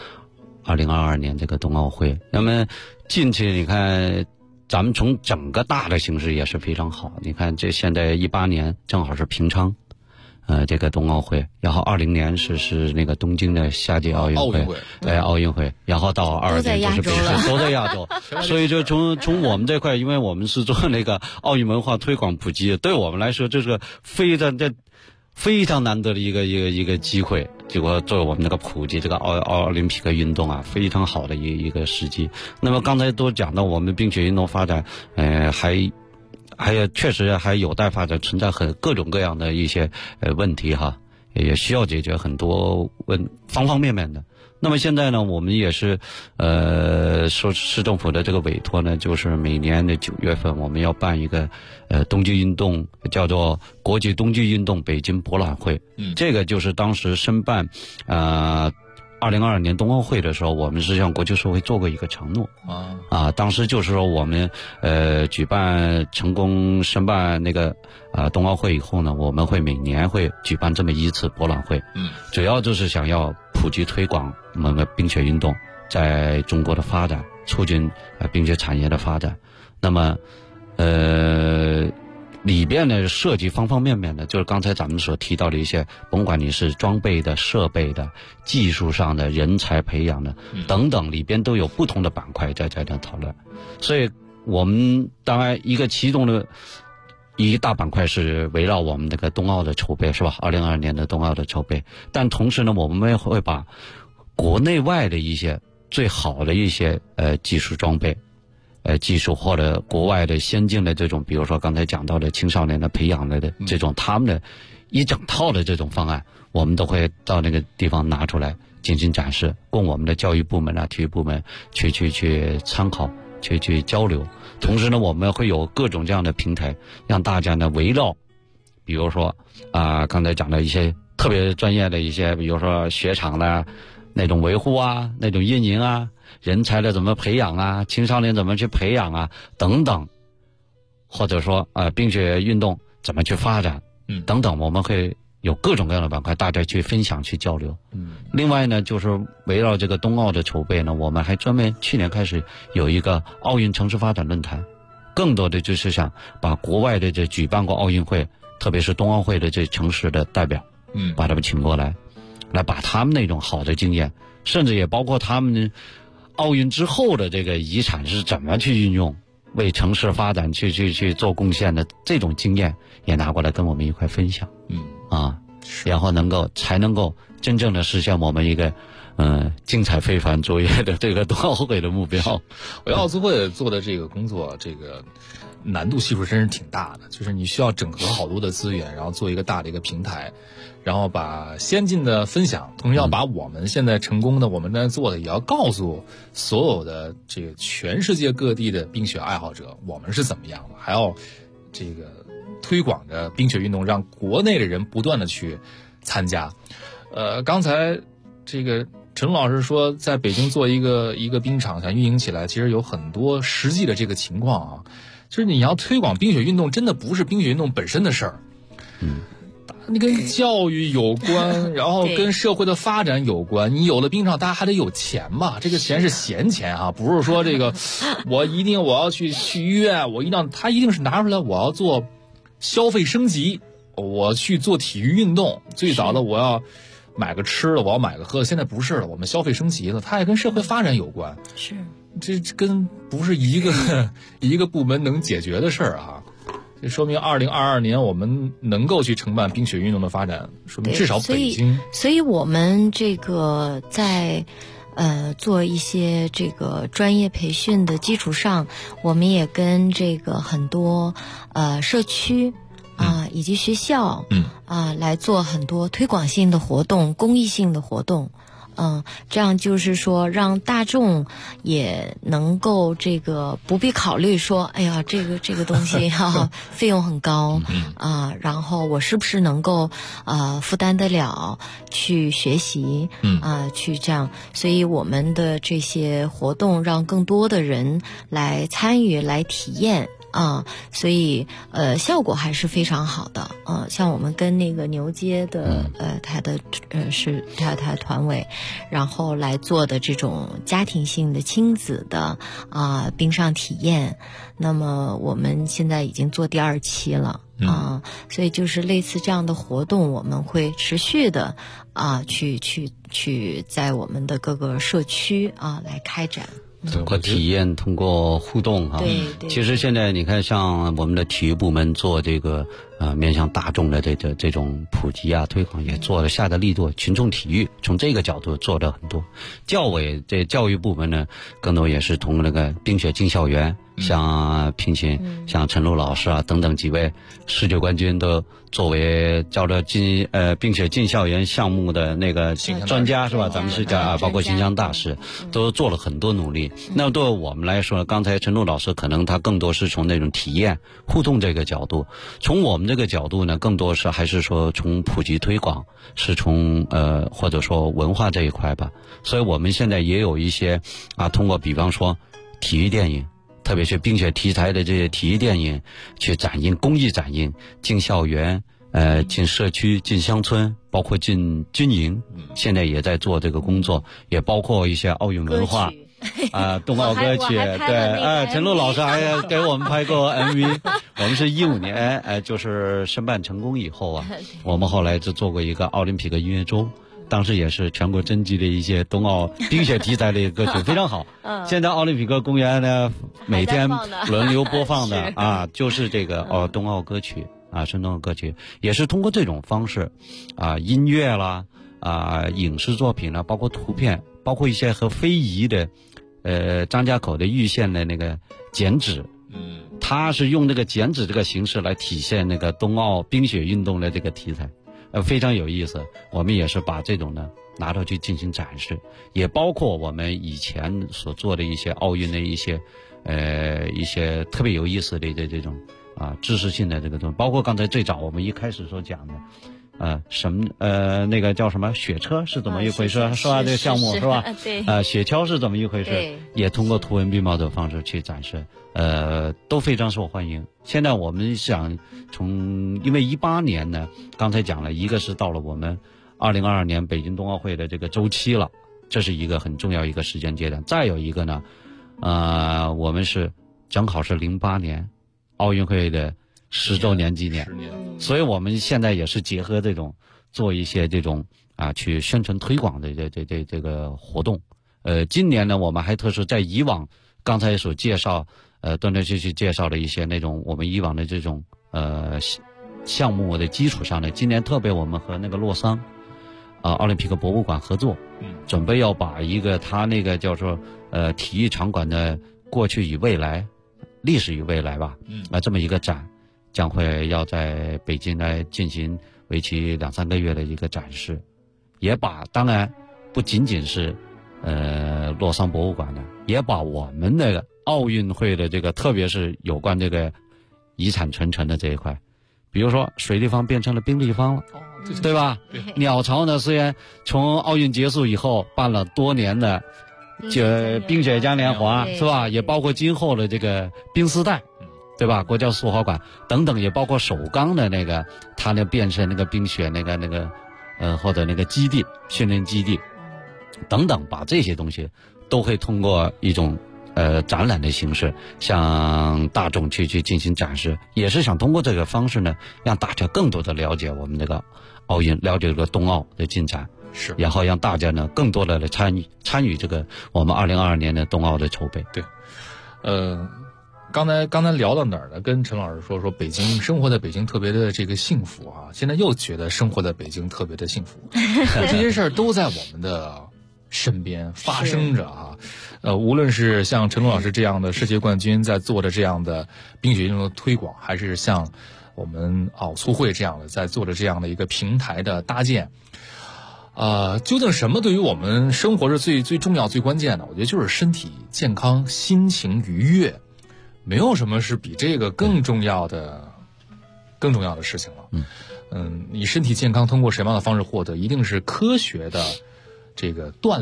2022年这个冬奥会。那么近期你看，咱们从整个大的形势也是非常好。你看这现在18年正好是平昌， 这个冬奥会，然后20年是那个东京的夏季奥运会，奥运会，然后到22年就是北京，都在亚洲。所以就从我们这块，因为我们是做那个奥运文化推广普及，对我们来说这是个非常难得的一个机会，结果作为我们那个普及这个奥林匹克运动啊，非常好的一个时机。那么刚才都讲到我们冰雪运动发展，还确实还有待发展，存在各种各样的一些问题哈，也需要解决很多方方面面的。那么现在呢，我们也是受市政府的这个委托呢，就是每年的9月份我们要办一个冬季运动，叫做国际冬季运动北京博览会。这个就是当时申办2022年冬奥会的时候，我们是向国际社会做过一个承诺当时就是说我们成功申办那个冬奥会以后呢，我们会每年会举办这么一次博览会，主要就是想要普及推广我们的冰雪运动在中国的发展，促进冰雪产业的发展。那么里边呢涉及方方面面的，就是刚才咱们所提到的一些，甭管你是装备的、设备的、技术上的、人才培养的等等，里边都有不同的板块在这讨论。所以我们当然其中的一大板块是围绕我们这个冬奥的筹备，是吧？2022年的冬奥的筹备，但同时呢，我们也会把国内外的一些最好的一些技术装备。技术或者国外的先进的这种，比如说刚才讲到的青少年的培养的这种，他们的一整套的这种方案，我们都会到那个地方拿出来进行展示，供我们的教育部门体育部门去参考，去交流。同时呢，我们会有各种这样的平台，让大家呢围绕，比如说刚才讲的一些特别专业的一些，比如说雪场的那种维护那种运营人才的怎么培养青少年怎么去培养等等，或者说冰雪运动怎么去发展等等，我们会有各种各样的板块，大家去分享去交流。另外呢，就是围绕这个冬奥的筹备呢，我们还专门去年开始有一个奥运城市发展论坛，更多的就是想把国外的这举办过奥运会，特别是冬奥会的这城市的代表把他们请过来把他们那种好的经验，甚至也包括他们奥运之后的这个遗产是怎么去运用，为城市发展去做贡献的这种经验也拿过来跟我们一块分享。然后才能够真正的实现我们一个精彩非凡卓越的这个冬奥会的目标。 我奥组会做的这个工作，这个难度系数真是挺大的，就是你需要整合好多的资源，然后做一个大的一个平台，然后把先进的分享，同时要把我们现在成功的我们在做的也要告诉所有的这个全世界各地的冰雪爱好者我们是怎么样的，还要这个推广着冰雪运动，让国内的人不断的去参加。刚才这个陈老师说在北京做一个冰场想运营起来，其实有很多实际的这个情况就是你要推广冰雪运动，真的不是冰雪运动本身的事儿，你跟教育有关，然后跟社会的发展有关。你有了冰场，大家还得有钱嘛，这个钱是闲钱不是说这个我要去医院，他一定是拿出来我要做消费升级，我去做体育运动。最早的我要买个吃的，我要买个喝的，现在不是了，我们消费升级了，它也跟社会发展有关。 是。 这跟不是一个部门能解决的事儿这说明2022年我们能够去承办冰雪运动的发展，说明至少北京。 所以我们这个在做一些这个专业培训的基础上，我们也跟这个很多社区以及学校来做很多推广性的活动、公益性的活动。这样就是说让大众也能够这个不必考虑说，哎呀，这个东西费用很高然后我是不是能够负担得了去学习去这样。所以我们的这些活动让更多的人来参与来体验所以效果还是非常好的。像我们跟那个牛街的他的是他团委，然后来做的这种家庭性的亲子的冰上体验，那么我们现在已经做第2期了。所以就是类似这样的活动，我们会持续的去在我们的各个社区来开展。 通过体验，通过互动对。 其实现在你看，像我们的体育部门做这个面向大众的这种普及推广，也做了下的力度。群众体育从这个角度做的很多。教育部门呢，更多也是通过那个冰雪进校园，像聘请像陈露老师等等几位世界冠军都作为叫做冰雪进校园项目的那个专家是吧？咱们是叫包括形象大使，都做了很多努力。那么对我们来说，刚才陈露老师可能他更多是从那种体验互动这个角度，从我们这个角度呢，更多是还是说从普及推广，是从或者说文化这一块吧。所以我们现在也有一些通过比方说体育电影，特别是冰雪题材的这些体育电影去展映，公益展映，进校园进社区，进乡村，包括进军营，现在也在做这个工作，也包括一些奥运文化冬奥歌曲。对，陈露老师还给我们拍过 MV 我们是15年就是申办成功以后我们后来就做过一个奥林匹克音乐周，当时也是全国征集的一些冬奥冰雪题材的歌曲非常好。现在奥林匹克公园呢，每天轮流播放的就是这个冬奥歌曲春冬奥歌曲，也是通过这种方式音乐啦影视作品啦，包括图片，包括一些和非遗的张家口的玉县的那个剪纸，它是用这个剪纸这个形式来体现那个冬奥冰雪运动的这个题材，非常有意思。我们也是把这种呢拿到去进行展示，也包括我们以前所做的一些奥运的一些特别有意思的这种知识性的这个东西，包括刚才最早我们一开始所讲的那个叫什么雪车是怎么一回事，是吧？这个项目是吧？对，雪橇是怎么一回事？也通过图文并茂的方式去展示，都非常受欢迎。现在我们想因为18年呢，刚才讲了一个是到了我们2022年北京冬奥会的这个周期了，这是一个很重要一个时间阶段。再有一个呢，我们是正好是08年奥运会的10周年纪念，所以我们现在也是结合这种做一些这种去宣传推广的这个活动。今年呢，我们还特殊在以往刚才所介绍断断续续介绍的一些那种我们以往的这种项目的基础上呢，今年特别我们和那个洛桑奥林匹克博物馆合作，准备要把一个他那个叫做体育场馆的过去与未来，历史与未来吧，这么一个展，将会要在北京来进行为期2-3个月的一个展示，也把当然不仅仅是洛桑博物馆的，也把我们那个奥运会的这个特别是有关这个遗产传承的这一块，比如说水立方变成了冰立方了，对吧？鸟巢呢，虽然从奥运结束以后办了多年的冰雪嘉年华，是吧？也包括今后的这个冰丝带，对吧？国家速滑馆等等，也包括首钢的那个它那变成那个冰雪那个或者那个基地训练基地等等，把这些东西都会通过一种展览的形式向大众去进行展示，也是想通过这个方式呢，让大家更多的了解我们这个奥运，了解这个冬奥的进展，是，然后让大家呢更多的来参与这个我们2022年的冬奥的筹备。 对，刚才聊到哪儿了？跟陈老师说北京生活在北京特别的这个幸福现在又觉得生活在北京特别的幸福，这些事儿都在我们的身边发生着无论是像陈龙老师这样的世界冠军在做的这样的冰雪运动的推广，还是像我们奥促会这样的在做的这样的一个平台的搭建，究竟什么对于我们生活是最重要最关键的？我觉得就是身体健康，心情愉悦，没有什么是比这个更重要的事情了。你身体健康通过什么样的方式获得？一定是科学的这个锻炼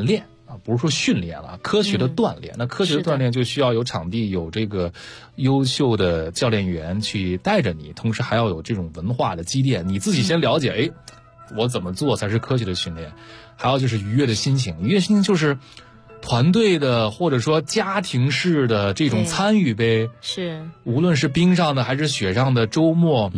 不是说训练了，科学的锻炼。那科学的锻炼就需要有场地，有这个优秀的教练员去带着你，同时还要有这种文化的积淀。你自己先了解，我怎么做才是科学的训练？还有就是愉悦的心情，愉悦心情就是团队的或者说家庭式的这种参与呗。 是， 无论是冰上的还是雪上的周末，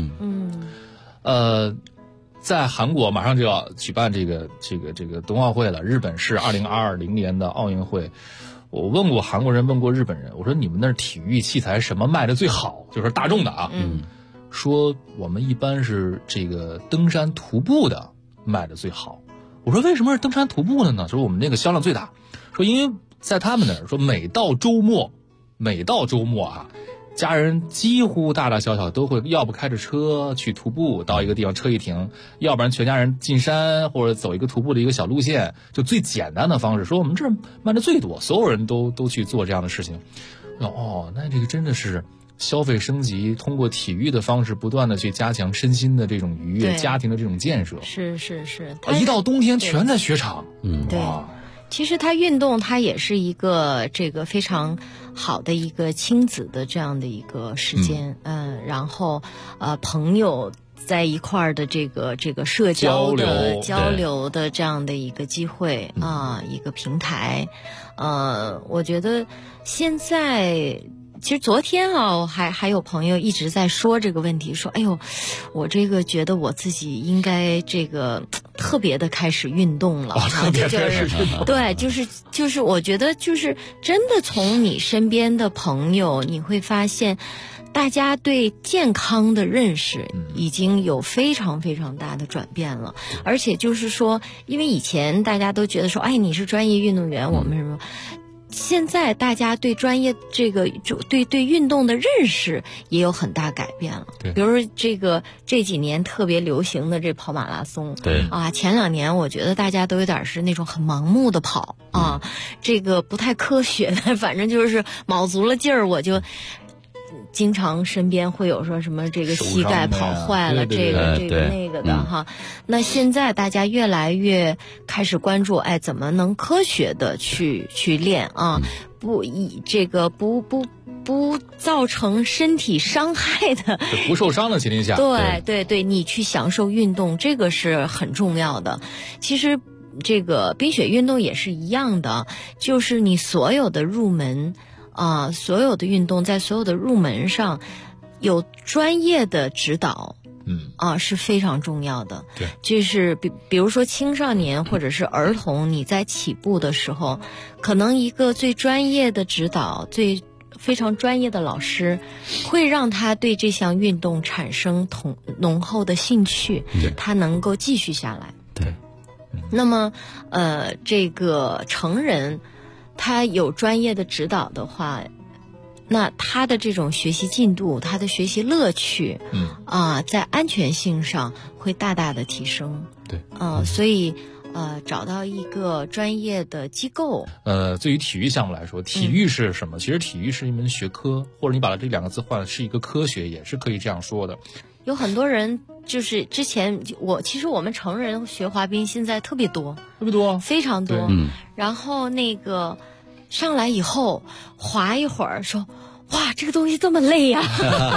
在韩国马上就要举办这个冬奥会了，日本是2020年的奥运会。我问过韩国人，问过日本人，我说你们那儿体育器材什么卖的最好？就是大众的啊。说我们一般是这个登山徒步的卖的最好。我说为什么是登山徒步的呢？说我们那个销量最大。说因为在他们那儿说每到周末啊，家人几乎大大小小都会要不开着车去徒步到一个地方，车一停，要不然全家人进山或者走一个徒步的一个小路线，就最简单的方式。说我们这儿卖的最多，所有人都去做这样的事情。那这个真的是消费升级，通过体育的方式不断的去加强身心的这种愉悦，家庭的这种建设。 是， 一到冬天全在雪场。 对。其实它运动，它也是一个这个非常好的一个亲子的这样的一个时间，然后朋友在一块儿的这个社交的交流的这样的一个机会一个平台，我觉得现在。其实昨天还有朋友一直在说这个问题，说我这个觉得我自己应该这个特别的开始运动了，对，就是我觉得就是真的从你身边的朋友，你会发现大家对健康的认识已经有非常非常大的转变了，而且就是说，因为以前大家都觉得说，你是专业运动员，我们什么。现在大家对专业对运动的认识也有很大改变了。比如说这几年特别流行的这跑马拉松，前2年我觉得大家都有点是那种很盲目的跑这个不太科学的，反正就是卯足了劲儿，我就。经常身边会有说什么这个膝盖跑坏了，这个那个的哈。那现在大家越来越开始关注，怎么能科学的去练啊？不以这个不造成身体伤害的， 不受伤的前提下， 对，你去享受运动，这个是很重要的。其实这个冰雪运动也是一样的，就是你所有的入门。所有的运动在所有的入门上有专业的指导，是非常重要的。 对， 就是比如说青少年或者是儿童，你在起步的时候，可能一个最专业的指导，非常专业的老师，会让他对这项运动产生浓厚的兴趣，他能够继续下来。 对， 那么这个成人。他有专业的指导的话，那他的这种学习进度，他的学习乐趣，在安全性上会大大的提升。 对， 所以找到一个专业的机构。 对于体育项目来说，体育是什么？其实体育是一门学科，或者你把它这2个字换是一个科学，也是可以这样说的。 有很多人就是之前其实我们成人学滑冰现在特别多，非常多。然后那个上来以后滑一会儿说，哇，这个东西这么累呀！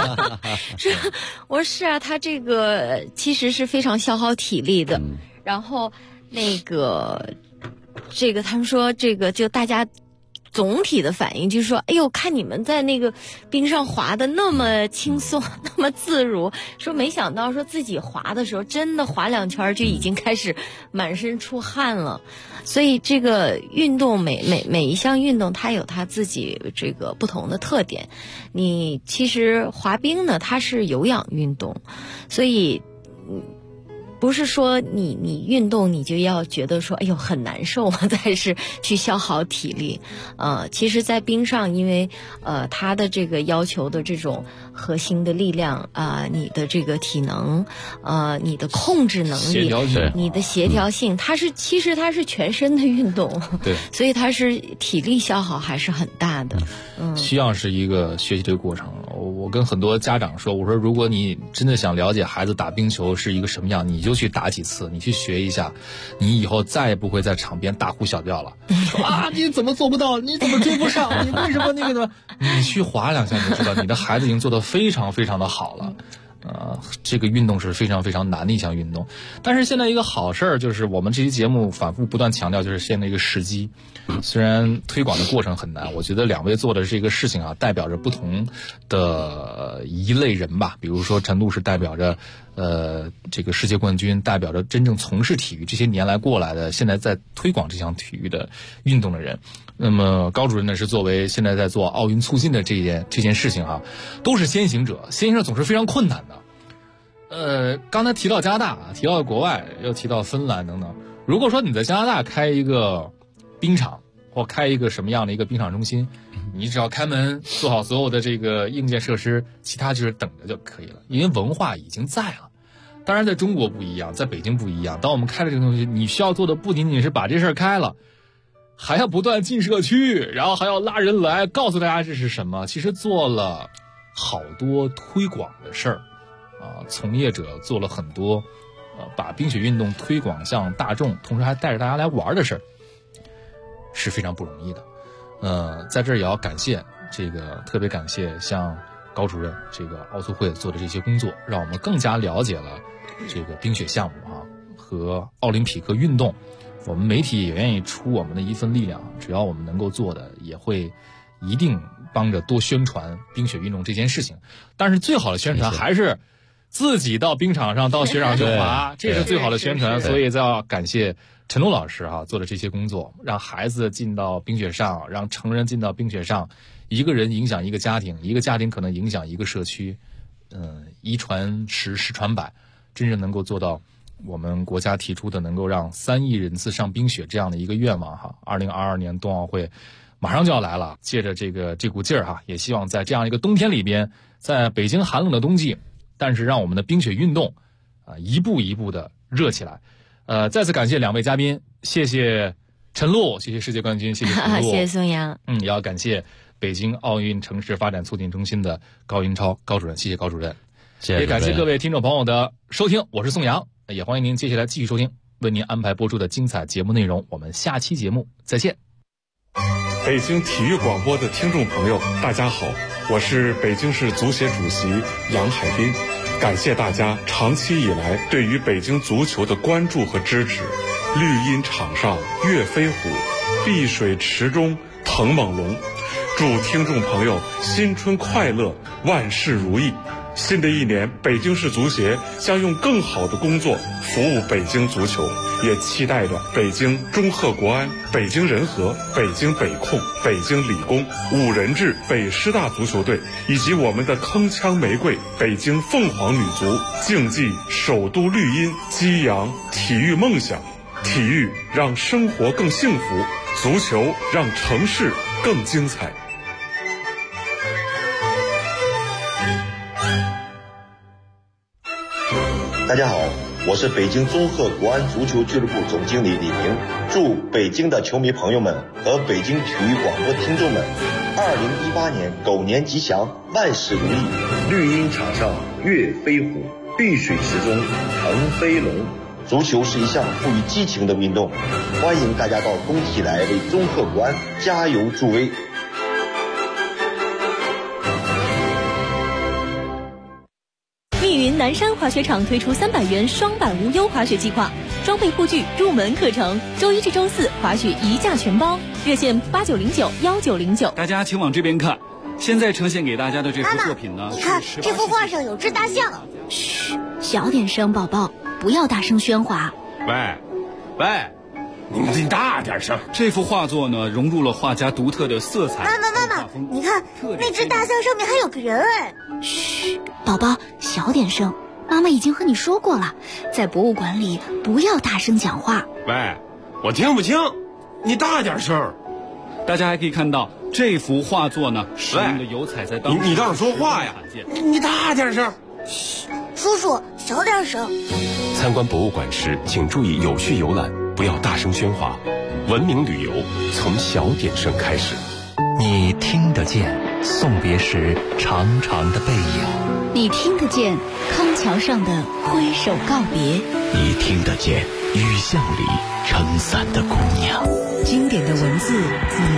我说是啊，它这个其实是非常消耗体力的。然后那个他们说这个就大家。总体的反应就是说，看你们在那个冰上滑的那么轻松，那么自如，说没想到说自己滑的时候，真的滑2圈就已经开始满身出汗了。所以这个运动每一项运动它有它自己这个不同的特点。你其实滑冰呢，它是有氧运动，所以不是说你运动你就要觉得说很难受才是去消耗体力。其实在冰上，因为它的这个要求的这种核心的力量你的这个体能你的控制能力，你的协调性，其实它是全身的运动。 对， 所以它是体力消耗还是很大的。 需要是一个学习的过程。我跟很多家长说，我说如果你真的想了解孩子打冰球是一个什么样，你就去打几次，你去学一下，你以后再也不会在场边大呼小叫了。 说啊，你怎么做不到？你怎么追不上？你为什么那个呢？你去滑2下，你就知道你的孩子已经做得非常非常的好了。这个运动是非常非常难的一项运动，但是现在一个好事儿就是我们这期节目反复不断强调，就是现在一个时机。虽然推广的过程很难，我觉得2位做的这个事情啊，代表着不同的一类人吧。比如说陈露是代表着这个世界冠军，代表着真正从事体育这些年来过来的，现在在推广这项体育的运动的人。那么高主任呢，是作为现在在做奥运促进的这件事情啊，都是先行者，先行者总是非常困难的。刚才提到加拿大，提到国外，又提到芬兰等等。如果说你在加拿大开一个冰场，或开一个什么样的一个冰场中心，你只要开门做好所有的这个硬件设施，其他就是等着就可以了，因为文化已经在了。当然在中国不一样，在北京不一样，当我们开了这个东西，你需要做的不仅仅是把这事儿开了，还要不断进社区，然后还要拉人来告诉大家这是什么。其实做了好多推广的事儿从业者做了很多把冰雪运动推广向大众，同时还带着大家来玩的事儿，是非常不容易的。在这儿也要感谢特别感谢像高主任这个奥促会做的这些工作，让我们更加了解了这个冰雪项目和奥林匹克运动。我们媒体也愿意出我们的一份力量，只要我们能够做的，也会一定帮着多宣传冰雪运动这件事情。但是最好的宣传还是自己到冰场上到雪场去滑，这是最好的宣传。所以要感谢陈露老师做的这些工作，让孩子进到冰雪上，让成人进到冰雪上，一个人影响一个家庭，一个家庭可能影响一个社区，一传十，十传百，真正能够做到我们国家提出的能够让3亿人次上冰雪这样的一个愿望2022年冬奥会马上就要来了，借着这股劲儿也希望在这样一个冬天里边，在北京寒冷的冬季，但是让我们的冰雪运动一步一步的热起来。再次感谢2位嘉宾，谢谢陈露，谢谢世界冠军，谢谢陈露， 谢谢宋阳。 也要感谢北京奥运城市发展促进中心的高英超高主任，谢谢高主任。也感谢各位听众朋友的收听，我是宋阳，也欢迎您接下来继续收听为您安排播出的精彩节目内容。我们下期节目再见。 北京体育广播的听众朋友，大家好，我是北京市足协主席杨海滨，感谢大家长期以来对于北京足球的关注和支持。绿茵场上跃飞虎，碧水池中腾猛龙。祝听众朋友新春快乐，万事如意。新的一年，北京市足协将用更好的工作服务北京足球，也期待着北京中赫国安、北京人和、北京北控、北京理工、5人制北师大足球队，以及我们的铿锵玫瑰北京凤凰女足，竞技首都绿茵，激扬体育梦想。体育让生活更幸福，足球让城市更精彩。 大家好，我是北京综合国安足球俱乐部总经理李平，祝北京的球迷朋友们和北京体育广播听众们2018年狗年吉祥，万事如意。绿茵场上跃飞虎，碧水池中腾飞龙。足球是一项富于激情的运动，欢迎大家到工体来为综合国安加油助威。 密云南山滑雪场推出300元双板无忧滑雪计划，装备护具入门课程，周一至周四滑雪一价全包，热线89091909。 大家请往这边看，现在呈现给大家的这幅作品呢， 你看这幅画上有只大象。嘘，小点声，宝宝，不要大声喧哗。 喂，你大点声。这幅画作呢，融入了画家独特的色彩。 妈妈，你看那只大象上面还有个人哎。嘘，宝宝，小点声。妈妈已经和你说过了，在博物馆里不要大声讲话。 喂，我听不清，你大点声。大家还可以看到这幅画作呢，使用的油彩在当时你倒是说话呀！你大点声。 嘘，叔叔，小点声。 参观博物馆时，请注意有序游览，不要大声喧哗。文明旅游从小点声开始。 你听得见送别时长长的背影。 你听得见康桥上的挥手告别， 你听得见雨巷里撑伞的姑娘。 经典的文字